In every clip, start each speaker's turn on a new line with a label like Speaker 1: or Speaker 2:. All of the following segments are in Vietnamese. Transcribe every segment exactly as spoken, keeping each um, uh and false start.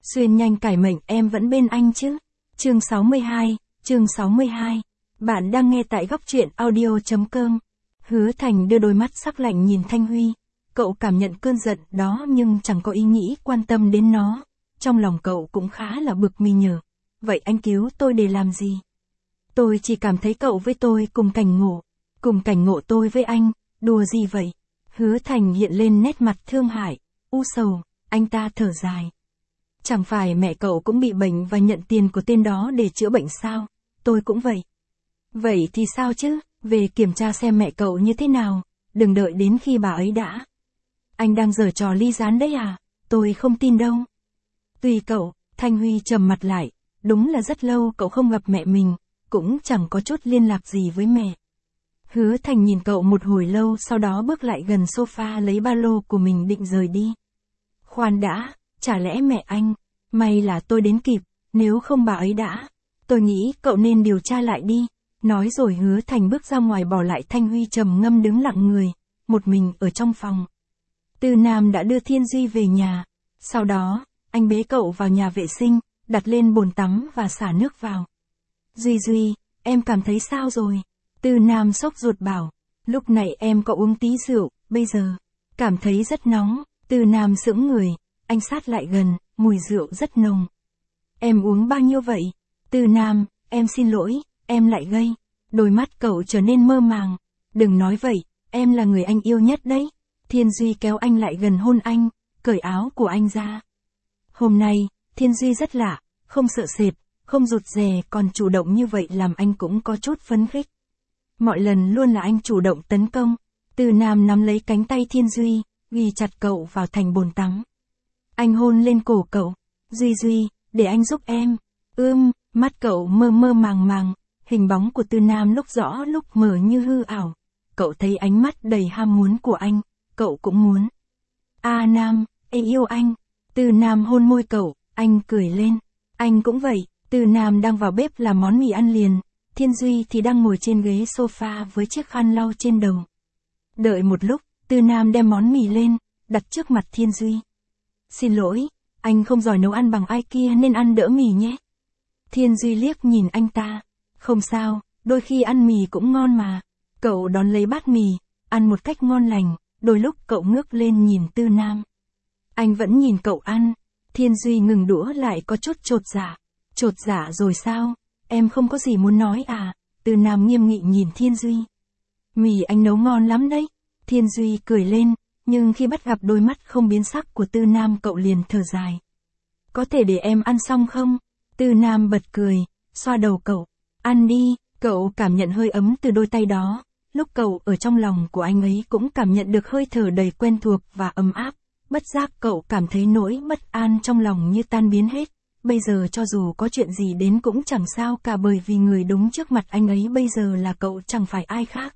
Speaker 1: Xuyên nhanh cải mệnh em vẫn bên anh chứ. Chương sáu mươi hai, chương sáu mươi hai. Bạn đang nghe tại góc truyện audio.com. Hứa Thành đưa đôi mắt sắc lạnh nhìn Thanh Huy. Cậu cảm nhận cơn giận đó nhưng chẳng có ý nghĩ quan tâm đến nó. Trong lòng cậu cũng khá là bực mình nhờ. Vậy anh cứu tôi để làm gì? Tôi chỉ cảm thấy cậu với tôi cùng cảnh ngộ. Cùng cảnh ngộ tôi với anh, đùa gì vậy? Hứa Thành hiện lên nét mặt thương hại, u sầu, anh ta thở dài. Chẳng phải mẹ cậu cũng bị bệnh và nhận tiền của tên đó để chữa bệnh sao? Tôi cũng vậy. Vậy thì sao chứ? Về kiểm tra xem mẹ cậu như thế nào, đừng đợi đến khi bà ấy đã. Anh đang giở trò ly gián đấy à? Tôi không tin đâu. Tùy cậu. Thanh Huy trầm mặt lại, đúng là rất lâu cậu không gặp mẹ mình, cũng chẳng có chút liên lạc gì với mẹ. Hứa Thành nhìn cậu một hồi lâu sau đó bước lại gần sofa lấy ba lô của mình định rời đi. Khoan đã, chả lẽ mẹ anh, may là tôi đến kịp, nếu không bà ấy đã. Tôi nghĩ cậu nên điều tra lại đi. Nói rồi Hứa Thành bước ra ngoài bỏ lại Thanh Huy trầm ngâm đứng lặng người, một mình ở trong phòng. Tư Nam đã đưa Thiên Duy về nhà. Sau đó, anh bế cậu vào nhà vệ sinh, đặt lên bồn tắm và xả nước vào. Duy Duy, em cảm thấy sao rồi? Tư Nam sốc ruột bảo, lúc này em có uống tí rượu, bây giờ, cảm thấy rất nóng. Tư Nam sững người, anh sát lại gần, mùi rượu rất nồng. Em uống bao nhiêu vậy? Tư Nam, em xin lỗi, em lại gây. Đôi mắt cậu trở nên mơ màng. Đừng nói vậy, em là người anh yêu nhất đấy. Thiên Duy kéo anh lại gần hôn anh, cởi áo của anh ra. Hôm nay, Thiên Duy rất lạ, không sợ sệt, không rụt rè còn chủ động như vậy làm anh cũng có chút phấn khích. Mọi lần luôn là anh chủ động tấn công. Tư Nam nắm lấy cánh tay Thiên Duy, ghi chặt cậu vào thành bồn tắm. Anh hôn lên cổ cậu. Duy Duy, để anh giúp em. Ưm, mắt cậu mơ mơ màng màng, hình bóng của Tư Nam lúc rõ lúc mờ như hư ảo. Cậu thấy ánh mắt đầy ham muốn của anh, cậu cũng muốn. A Nam, em yêu anh. Tư Nam hôn môi cậu, anh cười lên. Anh cũng vậy. Tư Nam đang vào bếp làm món mì ăn liền. Thiên Duy thì đang ngồi trên ghế sofa với chiếc khăn lau trên đầu. Đợi một lúc, Tư Nam đem món mì lên, đặt trước mặt Thiên Duy. Xin lỗi, anh không giỏi nấu ăn bằng ai kia nên ăn đỡ mì nhé. Thiên Duy liếc nhìn anh ta. Không sao, đôi khi ăn mì cũng ngon mà. Cậu đón lấy bát mì, ăn một cách ngon lành, đôi lúc cậu ngước lên nhìn Tư Nam. Anh vẫn nhìn cậu ăn. Thiên Duy ngừng đũa lại có chút chột dạ. Chột dạ rồi sao? Em không có gì muốn nói à? Tư Nam nghiêm nghị nhìn Thiên Duy. Mì anh nấu ngon lắm đấy. Thiên Duy cười lên, nhưng khi bắt gặp đôi mắt không biến sắc của Tư Nam cậu liền thở dài. Có thể để em ăn xong không? Tư Nam bật cười, xoa đầu cậu. Ăn đi, cậu cảm nhận hơi ấm từ đôi tay đó. Lúc cậu ở trong lòng của anh ấy cũng cảm nhận được hơi thở đầy quen thuộc và ấm áp. Bất giác cậu cảm thấy nỗi bất an trong lòng như tan biến hết. Bây giờ cho dù có chuyện gì đến cũng chẳng sao cả bởi vì người đúng trước mặt anh ấy bây giờ là cậu chẳng phải ai khác.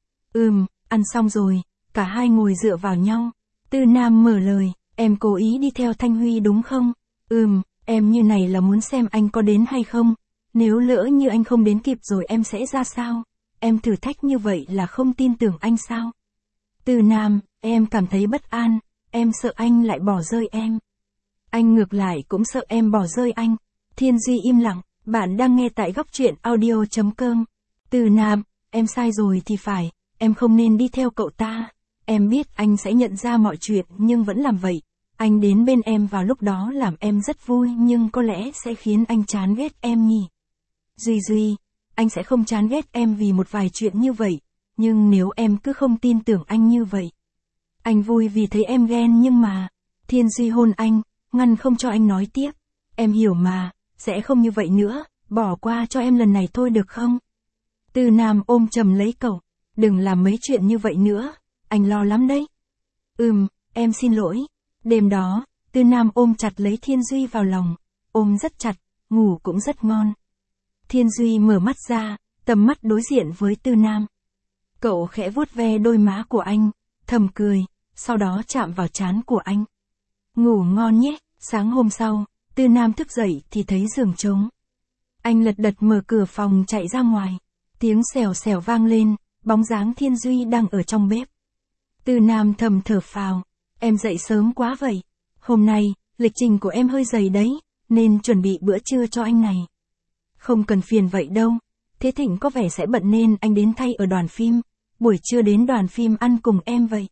Speaker 1: Ừm, ăn xong rồi, cả hai ngồi dựa vào nhau. Tư Nam mở lời, em cố ý đi theo Thanh Huy đúng không? Ừm, em như này là muốn xem anh có đến hay không. Nếu lỡ như anh không đến kịp rồi em sẽ ra sao? Em thử thách như vậy là không tin tưởng anh sao? Tư Nam, em cảm thấy bất an, em sợ anh lại bỏ rơi em. Anh ngược lại cũng sợ em bỏ rơi anh. Thiên Duy im lặng, bạn đang nghe tại góc truyện audio.com. Tư Nam, em sai rồi thì phải, em không nên đi theo cậu ta. Em biết anh sẽ nhận ra mọi chuyện nhưng vẫn làm vậy. Anh đến bên em vào lúc đó làm em rất vui nhưng có lẽ sẽ khiến anh chán ghét em nhỉ. Duy Duy, anh sẽ không chán ghét em vì một vài chuyện như vậy, nhưng nếu em cứ không tin tưởng anh như vậy. Anh vui vì thấy em ghen nhưng mà. Thiên Duy hôn anh, ngăn không cho anh nói tiếp. Em hiểu mà, sẽ không như vậy nữa, bỏ qua cho em lần này thôi được không? Tư Nam ôm chầm lấy cậu. Đừng làm mấy chuyện như vậy nữa, anh lo lắm đấy. Ừm, em xin lỗi. Đêm đó, Tư Nam ôm chặt lấy Thiên Duy vào lòng, ôm rất chặt, ngủ cũng rất ngon. Thiên Duy mở mắt ra, tầm mắt đối diện với Tư Nam. Cậu khẽ vuốt ve đôi má của anh, thầm cười, sau đó chạm vào trán của anh. Ngủ ngon nhé. Sáng hôm sau, Tư Nam thức dậy thì thấy giường trống. Anh lật đật mở cửa phòng chạy ra ngoài. Tiếng xèo xèo vang lên, bóng dáng Thiên Duy đang ở trong bếp. Tư Nam thầm thở phào. Em dậy sớm quá vậy. Hôm nay, lịch trình của em hơi dày đấy. nên chuẩn bị bữa trưa cho anh này. Không cần phiền vậy đâu. Thế Thịnh có vẻ sẽ bận nên anh đến thay ở đoàn phim. Buổi trưa đến đoàn phim ăn cùng em vậy.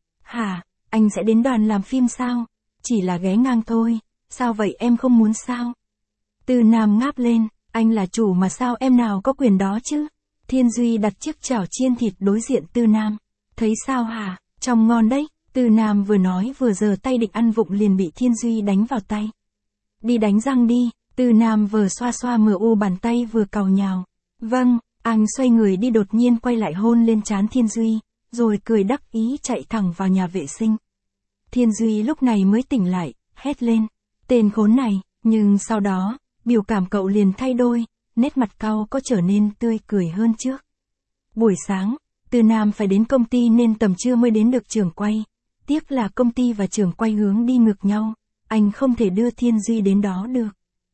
Speaker 1: Hả, anh sẽ đến đoàn làm phim sao? Chỉ là ghé ngang thôi. Sao vậy, em không muốn sao? Từ Nam ngáp lên, anh là chủ mà sao em nào có quyền đó chứ? Thiên Duy đặt chiếc chảo chiên thịt đối diện Từ Nam. Thấy sao hả, trông ngon đấy. Từ Nam vừa nói vừa giơ tay định ăn vụng liền bị Thiên Duy đánh vào tay. Đi đánh răng đi. Từ Nam vừa xoa xoa mờ u bàn tay vừa càu nhào. Vâng, anh xoay người đi đột nhiên quay lại hôn lên trán Thiên Duy, rồi cười đắc ý chạy thẳng vào nhà vệ sinh. Thiên Duy lúc này mới tỉnh lại, hét lên. Tên khốn này, nhưng sau đó, biểu cảm cậu liền thay đổi, nét mặt cau có trở nên tươi cười hơn trước. Buổi sáng, Từ Nam phải đến công ty nên tầm trưa mới đến được trường quay. Tiếc là công ty và trường quay hướng đi ngược nhau, anh không thể đưa Thiên Duy đến đó được.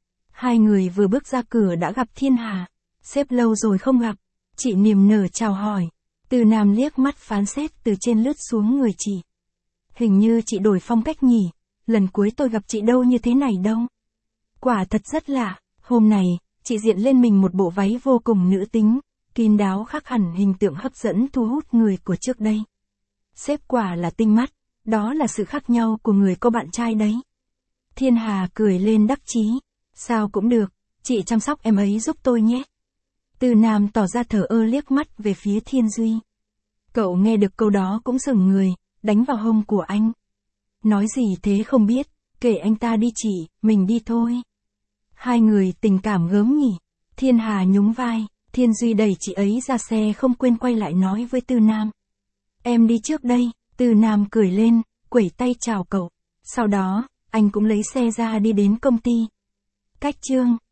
Speaker 1: Hai người vừa bước ra cửa đã gặp Thiên Hà. Sếp lâu rồi không gặp. Chị niềm nở chào hỏi. Từ Nam liếc mắt phán xét từ trên lướt xuống người chị. Hình như chị đổi phong cách nhỉ. Lần cuối tôi gặp chị đâu như thế này đâu. Quả thật rất lạ. Hôm này, chị diện lên mình một bộ váy vô cùng nữ tính, kín đáo khác hẳn hình tượng hấp dẫn thu hút người của trước đây. Sếp quả là tinh mắt. Đó là sự khác nhau của người có bạn trai đấy. Thiên Hà cười lên đắc chí. Sao cũng được, chị chăm sóc em ấy giúp tôi nhé. Từ Nam tỏ ra thờ ơ liếc mắt về phía Thiên Duy. Cậu nghe được câu đó cũng sững người, đánh vào hông của anh. Nói gì thế không biết, kể anh ta đi chị, mình đi thôi. Hai người tình cảm gớm nhỉ. Thiên Hà nhún vai, Thiên Duy đẩy chị ấy ra xe không quên quay lại nói với Từ Nam. Em đi trước đây. Từ Nam cười lên, quẩy tay chào cậu. Sau đó, anh cũng lấy xe ra đi đến công ty. Cách chương